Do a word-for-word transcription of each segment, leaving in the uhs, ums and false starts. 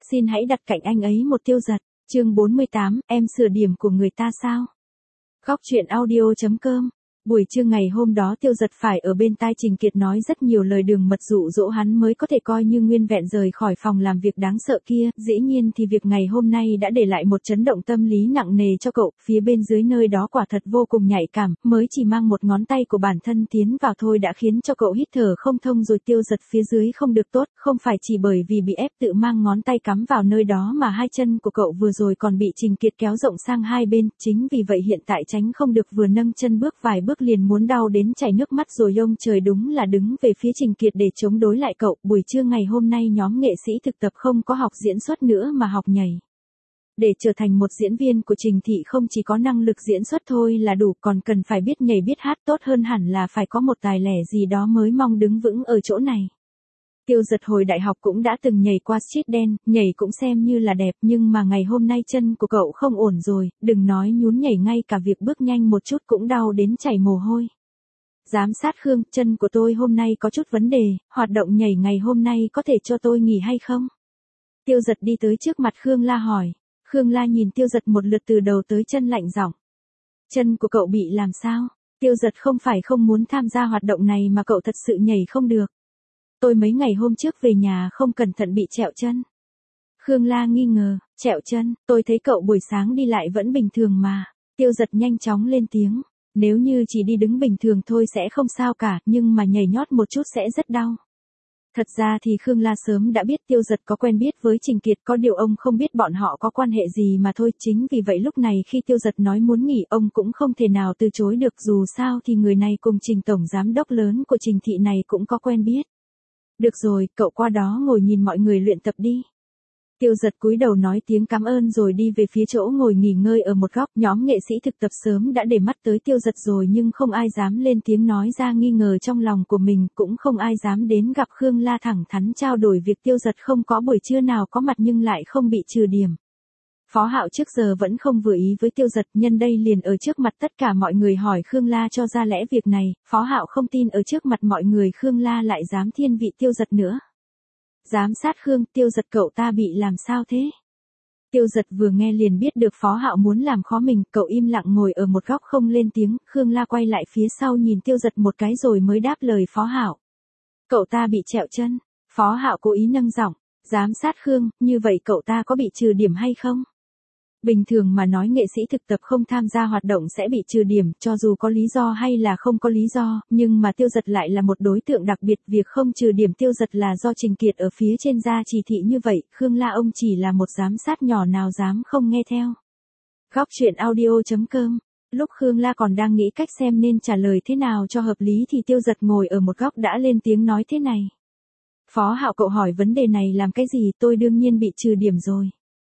xin hãy đặt cạnh anh ấy một Tiêu Dật. Chương bốn mươi tám, em sửa điểm của người ta sao? Góc truyện audio chấm com. Buổi trưa ngày hôm đó Tiêu Dật phải ở bên tai Trình Kiệt nói rất nhiều lời đường mật dụ dỗ hắn mới có thể coi như nguyên vẹn rời khỏi phòng làm việc đáng sợ kia. Dĩ nhiên thì việc ngày hôm nay đã để lại một chấn động tâm lý nặng nề cho cậu. Phía bên dưới nơi đó quả thật vô cùng nhạy cảm, mới chỉ mang một ngón tay của bản thân tiến vào thôi đã khiến cho cậu hít thở không thông rồi. Tiêu Dật phía dưới không được tốt, không phải chỉ bởi vì bị ép tự mang ngón tay cắm vào nơi đó mà hai chân của cậu vừa rồi còn bị Trình Kiệt kéo rộng sang hai bên. Chính vì vậy hiện tại tránh không được vừa nâng chân bước vài bước liền muốn đau đến chảy nước mắt rồi. Ông trời đúng là đứng về phía Trình Kiệt để chống đối lại cậu. Buổi trưa ngày hôm nay nhóm nghệ sĩ thực tập không có học diễn xuất nữa mà học nhảy. Để trở thành một diễn viên của Trình Thị không chỉ có năng lực diễn xuất thôi là đủ, còn cần phải biết nhảy biết hát, tốt hơn hẳn là phải có một tài lẻ gì đó mới mong đứng vững ở chỗ này. Tiêu Dật hồi đại học cũng đã từng nhảy qua street dance, nhảy cũng xem như là đẹp, nhưng mà ngày hôm nay chân của cậu không ổn rồi, đừng nói nhún nhảy, ngay cả việc bước nhanh một chút cũng đau đến chảy mồ hôi. Giám sát Khương, chân của tôi hôm nay có chút vấn đề, hoạt động nhảy ngày hôm nay có thể cho tôi nghỉ hay không? Tiêu Dật đi tới trước mặt Khương La hỏi. Khương La nhìn Tiêu Dật một lượt từ đầu tới chân lạnh giọng. Chân của cậu bị làm sao? Tiêu Dật không phải không muốn tham gia hoạt động này mà cậu thật sự nhảy không được. Tôi mấy ngày hôm trước về nhà không cẩn thận bị trẹo chân. Khương La nghi ngờ, trẹo chân, tôi thấy cậu buổi sáng đi lại vẫn bình thường mà. Tiêu Dật nhanh chóng lên tiếng, nếu như chỉ đi đứng bình thường thôi sẽ không sao cả, nhưng mà nhảy nhót một chút sẽ rất đau. Thật ra thì Khương La sớm đã biết Tiêu Dật có quen biết với Trình Kiệt, có điều ông không biết bọn họ có quan hệ gì mà thôi. Chính vì vậy lúc này khi Tiêu Dật nói muốn nghỉ, ông cũng không thể nào từ chối được, dù sao thì người này cùng Trình tổng giám đốc lớn của Trình Thị này cũng có quen biết. Được rồi, cậu qua đó ngồi nhìn mọi người luyện tập đi. Tiêu Dật cúi đầu nói tiếng cảm ơn rồi đi về phía chỗ ngồi nghỉ ngơi ở một góc. Nhóm nghệ sĩ thực tập sớm đã để mắt tới Tiêu Dật rồi nhưng không ai dám lên tiếng nói ra nghi ngờ trong lòng của mình, cũng không ai dám đến gặp Khương La thẳng thắn trao đổi việc Tiêu Dật không có buổi trưa nào có mặt nhưng lại không bị trừ điểm. Phó Hạo trước giờ vẫn không vừa ý với Tiêu Dật, nhân đây liền ở trước mặt tất cả mọi người hỏi Khương La cho ra lẽ việc này. Phó Hạo không tin ở trước mặt mọi người Khương La lại dám thiên vị Tiêu Dật nữa. Giám sát Khương, Tiêu Dật cậu ta bị làm sao thế? Tiêu Dật vừa nghe liền biết được Phó Hạo muốn làm khó mình, cậu im lặng ngồi ở một góc không lên tiếng. Khương La quay lại phía sau nhìn Tiêu Dật một cái rồi mới đáp lời Phó Hạo. Cậu ta bị trẹo chân. Phó Hạo cố ý nâng giọng, giám sát Khương, như vậy cậu ta có bị trừ điểm hay không? Bình thường mà nói nghệ sĩ thực tập không tham gia hoạt động sẽ bị trừ điểm, cho dù có lý do hay là không có lý do, nhưng mà Tiêu Dật lại là một đối tượng đặc biệt, việc không trừ điểm Tiêu Dật là do Trình Kiệt ở phía trên ra chỉ thị như vậy, Khương La ông chỉ là một giám sát nhỏ nào dám không nghe theo. Góc truyện audio chấm com. Lúc Khương La còn đang nghĩ cách xem nên trả lời thế nào cho hợp lý thì Tiêu Dật ngồi ở một góc đã lên tiếng nói thế này. Phó Hạo cậu hỏi vấn đề này làm cái gì, tôi đương nhiên bị trừ điểm rồi.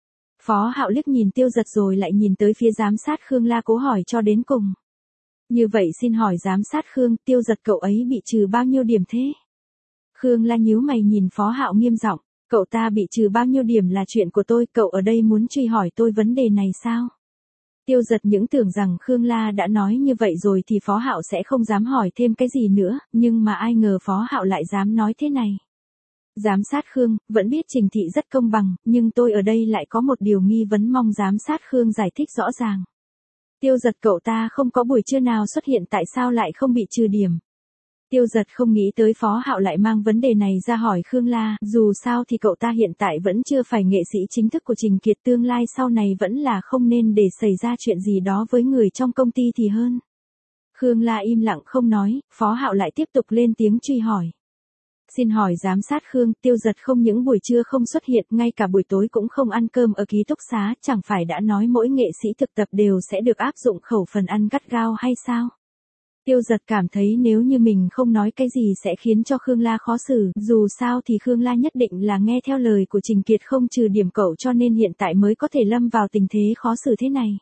Phó Hạo liếc nhìn Tiêu Dật rồi lại nhìn tới phía giám sát Khương La cố hỏi cho đến cùng. Như vậy xin hỏi giám sát Khương, Tiêu Dật cậu ấy bị trừ bao nhiêu điểm thế? Khương La nhíu mày nhìn Phó Hạo nghiêm giọng, cậu ta bị trừ bao nhiêu điểm là chuyện của tôi, cậu ở đây muốn truy hỏi tôi vấn đề này sao? Tiêu Dật những tưởng rằng Khương La đã nói như vậy rồi thì Phó Hạo sẽ không dám hỏi thêm cái gì nữa, nhưng mà ai ngờ Phó Hạo lại dám nói thế này. Giám sát Khương, vẫn biết Trình Thị rất công bằng, nhưng tôi ở đây lại có một điều nghi vấn mong giám sát Khương giải thích rõ ràng. Tiêu Dật cậu ta không có buổi trưa nào xuất hiện, tại sao lại không bị trừ điểm? Tiêu Dật không nghĩ tới Phó Hạo lại mang vấn đề này ra hỏi Khương La, dù sao thì cậu ta hiện tại vẫn chưa phải nghệ sĩ chính thức của Trình Kiệt, tương lai sau này vẫn là không nên để xảy ra chuyện gì đó với người trong công ty thì hơn. Khương La im lặng không nói, Phó Hạo lại tiếp tục lên tiếng truy hỏi. Xin hỏi giám sát Khương, Tiêu Dật không những buổi trưa không xuất hiện, ngay cả buổi tối cũng không ăn cơm ở ký túc xá, chẳng phải đã nói mỗi nghệ sĩ thực tập đều sẽ được áp dụng khẩu phần ăn gắt gao hay sao? Tiêu Dật cảm thấy nếu như mình không nói cái gì sẽ khiến cho Khương La khó xử, dù sao thì Khương La nhất định là nghe theo lời của Trình Kiệt không trừ điểm cậu cho nên hiện tại mới có thể lâm vào tình thế khó xử thế này.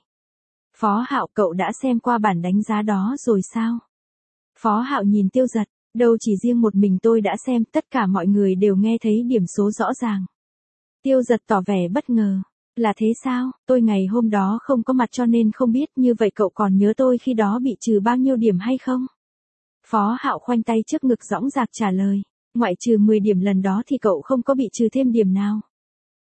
Phó Hạo cậu đã xem qua bản đánh giá đó rồi sao? Phó Hạo nhìn Tiêu Dật. Đâu chỉ riêng một mình tôi đã xem, tất cả mọi người đều nghe thấy điểm số rõ ràng. Tiêu Dật tỏ vẻ bất ngờ. Là thế sao, tôi ngày hôm đó không có mặt cho nên không biết, như vậy cậu còn nhớ tôi khi đó bị trừ bao nhiêu điểm hay không? Phó Hạo khoanh tay trước ngực dõng dạc trả lời. Ngoại trừ mười điểm lần đó thì cậu không có bị trừ thêm điểm nào.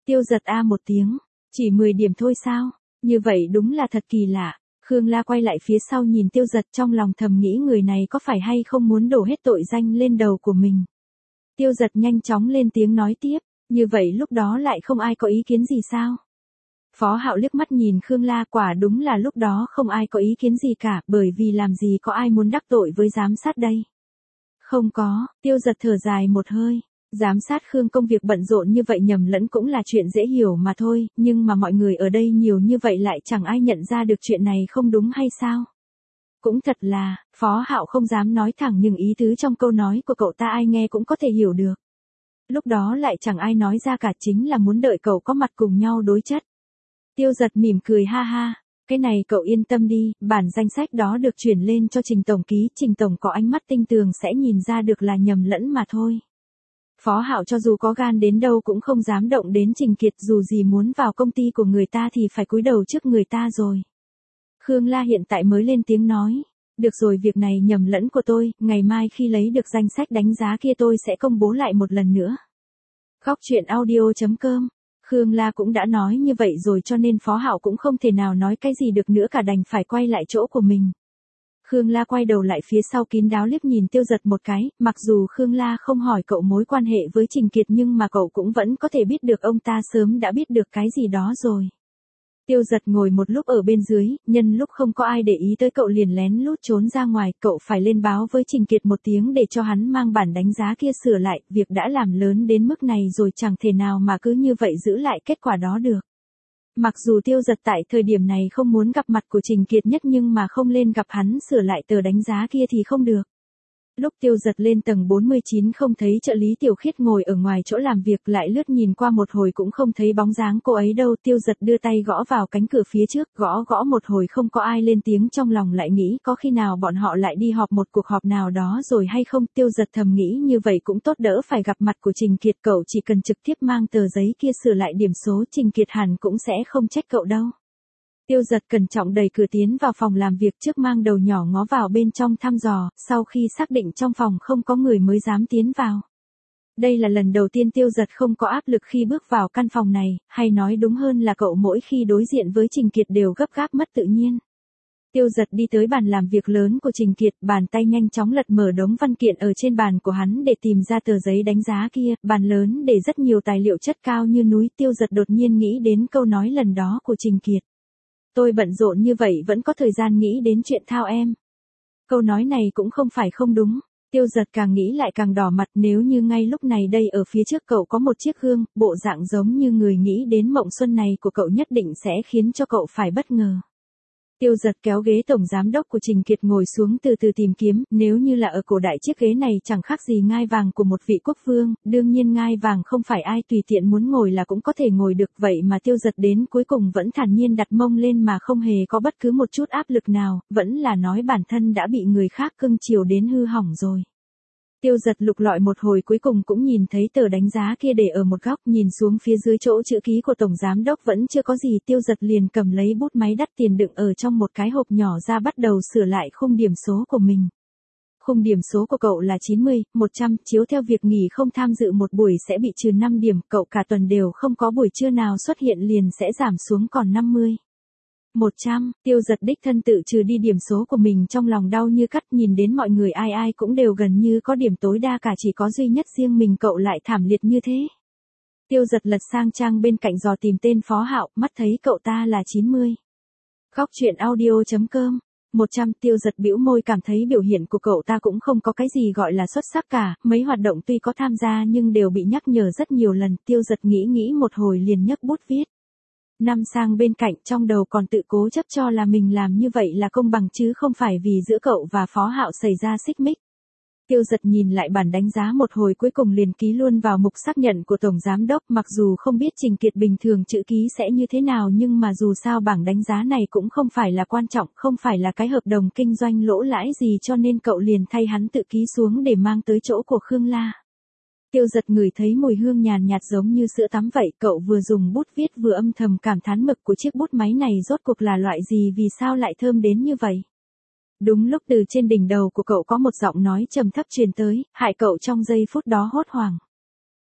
Tiêu giật a một tiếng, chỉ mười điểm thôi sao, như vậy đúng là thật kỳ lạ. Khương La quay lại phía sau nhìn tiêu giật trong lòng thầm nghĩ người này có phải hay không muốn đổ hết tội danh lên đầu của mình. Tiêu giật nhanh chóng lên tiếng nói tiếp, như vậy lúc đó lại không ai có ý kiến gì sao? Phó Hạo liếc mắt nhìn Khương La, quả đúng là lúc đó không ai có ý kiến gì cả, bởi vì làm gì có ai muốn đắc tội với giám sát đây. Không có, tiêu giật thở dài một hơi, giám sát Khương công việc bận rộn như vậy nhầm lẫn cũng là chuyện dễ hiểu mà thôi, nhưng mà mọi người ở đây nhiều như vậy lại chẳng ai nhận ra được chuyện này không đúng hay sao? Cũng thật là, Phó Hạo không dám nói thẳng nhưng ý tứ trong câu nói của cậu ta ai nghe cũng có thể hiểu được. Lúc đó lại chẳng ai nói ra cả, chính là muốn đợi cậu có mặt cùng nhau đối chất. Tiêu giật mỉm cười ha ha, cái này cậu yên tâm đi, bản danh sách đó được chuyển lên cho Trình Tổng ký, Trình Tổng có ánh mắt tinh tường sẽ nhìn ra được là nhầm lẫn mà thôi. Phó Hạo cho dù có gan đến đâu cũng không dám động đến Trình Kiệt, dù gì muốn vào công ty của người ta thì phải cúi đầu trước người ta rồi. Khương La hiện tại mới lên tiếng nói, được rồi, việc này nhầm lẫn của tôi, ngày mai khi lấy được danh sách đánh giá kia tôi sẽ công bố lại một lần nữa. Góc truyện audio chấm com. Khương La cũng đã nói như vậy rồi cho nên Phó Hạo cũng không thể nào nói cái gì được nữa cả, đành phải quay lại chỗ của mình. Khương La quay đầu lại phía sau kín đáo liếc nhìn tiêu giật một cái, mặc dù Khương La không hỏi cậu mối quan hệ với Trình Kiệt nhưng mà cậu cũng vẫn có thể biết được ông ta sớm đã biết được cái gì đó rồi. Tiêu giật ngồi một lúc ở bên dưới, nhân lúc không có ai để ý tới cậu liền lén lút trốn ra ngoài, cậu phải lên báo với Trình Kiệt một tiếng để cho hắn mang bản đánh giá kia sửa lại, việc đã làm lớn đến mức này rồi chẳng thể nào mà cứ như vậy giữ lại kết quả đó được. Mặc dù tiêu giật tại thời điểm này không muốn gặp mặt của Trình Kiệt nhất nhưng mà không lên gặp hắn sửa lại tờ đánh giá kia thì không được. Lúc tiêu giật lên tầng bốn mươi chín không thấy trợ lý Tiểu Khiết ngồi ở ngoài chỗ làm việc, lại lướt nhìn qua một hồi cũng không thấy bóng dáng cô ấy đâu, tiêu giật đưa tay gõ vào cánh cửa phía trước, gõ gõ một hồi không có ai lên tiếng, trong lòng lại nghĩ có khi nào bọn họ lại đi họp một cuộc họp nào đó rồi hay không, tiêu giật thầm nghĩ như vậy cũng tốt, đỡ phải gặp mặt của Trình Kiệt, cậu chỉ cần trực tiếp mang tờ giấy kia sửa lại điểm số, Trình Kiệt hẳn cũng sẽ không trách cậu đâu. Tiêu giật cẩn trọng đẩy cửa tiến vào phòng làm việc trước, mang đầu nhỏ ngó vào bên trong thăm dò, sau khi xác định trong phòng không có người mới dám tiến vào. Đây là lần đầu tiên tiêu giật không có áp lực khi bước vào căn phòng này, hay nói đúng hơn là cậu mỗi khi đối diện với Trình Kiệt đều gấp gáp mất tự nhiên. Tiêu giật đi tới bàn làm việc lớn của Trình Kiệt, bàn tay nhanh chóng lật mở đống văn kiện ở trên bàn của hắn để tìm ra tờ giấy đánh giá kia, bàn lớn để rất nhiều tài liệu chất cao như núi, tiêu giật đột nhiên nghĩ đến câu nói lần đó của Trình Kiệt. Tôi bận rộn như vậy vẫn có thời gian nghĩ đến chuyện thao em. Câu nói này cũng không phải không đúng, tiêu giật càng nghĩ lại càng đỏ mặt, nếu như ngay lúc này đây ở phía trước cậu có một chiếc gương, bộ dạng giống như người nghĩ đến mộng xuân này của cậu nhất định sẽ khiến cho cậu phải bất ngờ. Tiêu giật kéo ghế tổng giám đốc của Trình Kiệt ngồi xuống từ từ tìm kiếm, nếu như là ở cổ đại chiếc ghế này chẳng khác gì ngai vàng của một vị quốc vương, đương nhiên ngai vàng không phải ai tùy tiện muốn ngồi là cũng có thể ngồi được, vậy mà tiêu giật đến cuối cùng vẫn thản nhiên đặt mông lên mà không hề có bất cứ một chút áp lực nào, vẫn là nói bản thân đã bị người khác cưng chiều đến hư hỏng rồi. Tiêu giật lục lọi một hồi cuối cùng cũng nhìn thấy tờ đánh giá kia để ở một góc, nhìn xuống phía dưới chỗ chữ ký của tổng giám đốc vẫn chưa có gì, tiêu giật liền cầm lấy bút máy đắt tiền đựng ở trong một cái hộp nhỏ ra, bắt đầu sửa lại khung điểm số của mình. Khung điểm số của cậu là chín mươi, một trăm, chiếu theo việc nghỉ không tham dự một buổi sẽ bị trừ năm điểm, cậu cả tuần đều không có buổi trưa nào xuất hiện liền sẽ giảm xuống còn năm mươi. một trăm, tiêu giật đích thân tự trừ đi điểm số của mình, trong lòng đau như cắt, nhìn đến mọi người ai ai cũng đều gần như có điểm tối đa cả, chỉ có duy nhất riêng mình cậu lại thảm liệt như thế. Tiêu giật lật sang trang bên cạnh dò tìm tên Phó Hạo, mắt thấy cậu ta là chín mươi. Góc truyện audio chấm com. một trăm, tiêu giật bĩu môi, cảm thấy biểu hiện của cậu ta cũng không có cái gì gọi là xuất sắc cả, mấy hoạt động tuy có tham gia nhưng đều bị nhắc nhở rất nhiều lần, tiêu giật nghĩ nghĩ một hồi liền nhấc bút viết. Năm sang bên cạnh, trong đầu còn tự cố chấp cho là mình làm như vậy là công bằng chứ không phải vì giữa cậu và Phó Hạo xảy ra xích mích. Tiêu giật nhìn lại bản đánh giá một hồi cuối cùng liền ký luôn vào mục xác nhận của tổng giám đốc, mặc dù không biết Trình Kiệt bình thường chữ ký sẽ như thế nào nhưng mà dù sao bảng đánh giá này cũng không phải là quan trọng, không phải là cái hợp đồng kinh doanh lỗ lãi gì, cho nên cậu liền thay hắn tự ký xuống để mang tới chỗ của Khương La. Tiêu giật ngửi thấy mùi hương nhàn nhạt giống như sữa tắm vậy, cậu vừa dùng bút viết vừa âm thầm cảm thán mực của chiếc bút máy này rốt cuộc là loại gì, vì sao lại thơm đến như vậy. Đúng lúc từ trên đỉnh đầu của cậu có một giọng nói trầm thấp truyền tới, hại cậu trong giây phút đó hốt hoảng.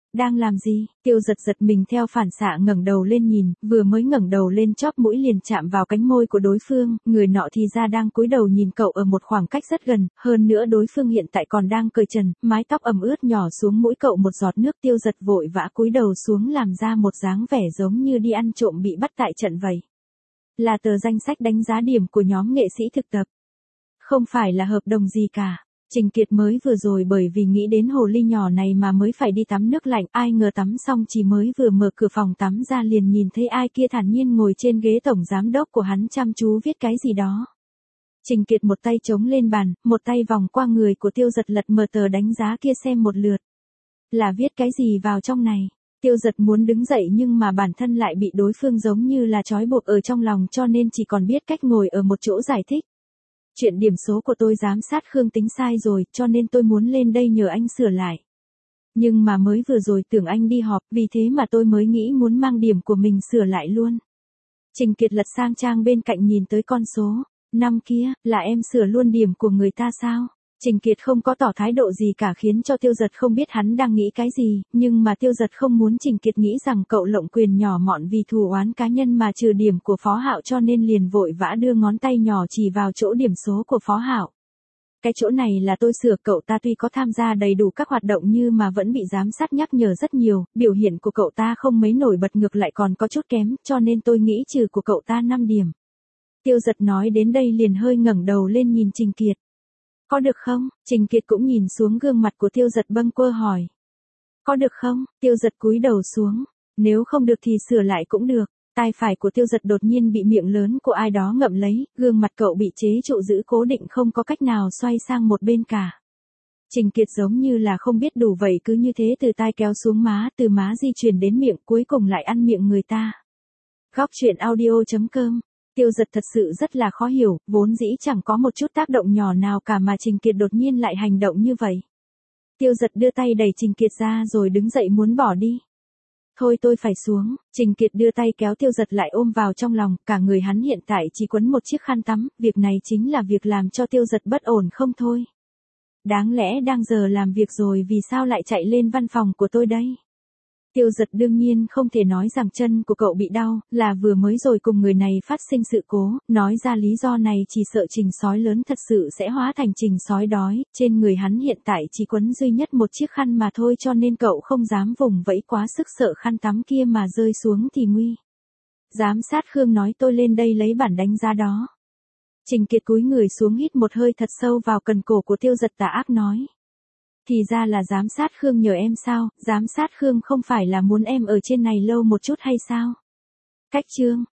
Đang làm gì? Tiêu giật giật mình theo phản xạ ngẩng đầu lên nhìn, vừa mới ngẩng đầu lên chóp mũi liền chạm vào cánh môi của đối phương, người nọ thì ra đang cúi đầu nhìn cậu ở một khoảng cách rất gần, hơn nữa đối phương hiện tại còn đang cởi trần, mái tóc ẩm ướt nhỏ xuống mũi cậu một giọt nước. Tiêu giật vội vã cúi đầu xuống làm ra một dáng vẻ giống như đi ăn trộm bị bắt tại trận vậy. Là tờ danh sách đánh giá điểm của nhóm nghệ sĩ thực tập. Không phải là hợp đồng gì cả. Trình Kiệt mới vừa rồi bởi vì nghĩ đến hồ ly nhỏ này mà mới phải đi tắm nước lạnh, ai ngờ tắm xong chỉ mới vừa mở cửa phòng tắm ra liền nhìn thấy ai kia thản nhiên ngồi trên ghế tổng giám đốc của hắn chăm chú viết cái gì đó. Trình Kiệt một tay chống lên bàn, một tay vòng qua người của Tiêu Giật lật mở tờ đánh giá kia xem một lượt. Là viết cái gì vào trong này? Tiêu Giật muốn đứng dậy nhưng mà bản thân lại bị đối phương giống như là trói buộc ở trong lòng cho nên chỉ còn biết cách ngồi ở một chỗ giải thích. Chuyện điểm số của tôi giám sát Khương tính sai rồi, cho nên tôi muốn lên đây nhờ anh sửa lại. Nhưng mà mới vừa rồi tưởng anh đi họp, vì thế mà tôi mới nghĩ muốn mang điểm của mình sửa lại luôn. Trình Kiệt lật sang trang bên cạnh nhìn tới con số. Năm kia, là em sửa luôn điểm của người ta sao? Trình Kiệt không có tỏ thái độ gì cả khiến cho Tiêu Giật không biết hắn đang nghĩ cái gì, nhưng mà Tiêu Giật không muốn Trình Kiệt nghĩ rằng cậu lộng quyền nhỏ mọn vì thù oán cá nhân mà trừ điểm của Phó Hạo cho nên liền vội vã đưa ngón tay nhỏ chỉ vào chỗ điểm số của Phó Hạo. Cái chỗ này là tôi sửa, cậu ta tuy có tham gia đầy đủ các hoạt động như mà vẫn bị giám sát nhắc nhở rất nhiều, biểu hiện của cậu ta không mấy nổi bật ngược lại còn có chút kém, cho nên tôi nghĩ trừ của cậu ta năm điểm. Tiêu Giật nói đến đây liền hơi ngẩng đầu lên nhìn Trình Kiệt. Có được không? Trình Kiệt cũng nhìn xuống gương mặt của Tiêu Giật bâng quơ hỏi. Có được không? Tiêu Giật cúi đầu xuống. Nếu không được thì sửa lại cũng được. Tai phải của Tiêu Giật đột nhiên bị miệng lớn của ai đó ngậm lấy, gương mặt cậu bị chế trụ giữ cố định không có cách nào xoay sang một bên cả. Trình Kiệt giống như là không biết đủ vậy cứ như thế từ tai kéo xuống má, từ má di chuyển đến miệng cuối cùng lại ăn miệng người ta. Góc truyện audio chấm com. Tiêu Giật thật sự rất là khó hiểu, vốn dĩ chẳng có một chút tác động nhỏ nào cả mà Trình Kiệt đột nhiên lại hành động như vậy. Tiêu Giật đưa tay đẩy Trình Kiệt ra rồi đứng dậy muốn bỏ đi. Thôi tôi phải xuống, Trình Kiệt đưa tay kéo Tiêu Giật lại ôm vào trong lòng, cả người hắn hiện tại chỉ quấn một chiếc khăn tắm, việc này chính là việc làm cho Tiêu Giật bất ổn không thôi. Đáng lẽ đang giờ làm việc rồi vì sao lại chạy lên văn phòng của tôi đây? Tiêu Giật đương nhiên không thể nói rằng chân của cậu bị đau, là vừa mới rồi cùng người này phát sinh sự cố, nói ra lý do này chỉ sợ Trình sói lớn thật sự sẽ hóa thành Trình sói đói, trên người hắn hiện tại chỉ quấn duy nhất một chiếc khăn mà thôi cho nên cậu không dám vùng vẫy quá sức sợ khăn tắm kia mà rơi xuống thì nguy. Giám sát Khương nói tôi lên đây lấy bản đánh giá đó. Trình Kiệt cúi người xuống hít một hơi thật sâu vào cần cổ của Tiêu Giật tà ác nói. Thì ra là giám sát Khương nhờ em sao, giám sát Khương không phải là muốn em ở trên này lâu một chút hay sao? Cách chương.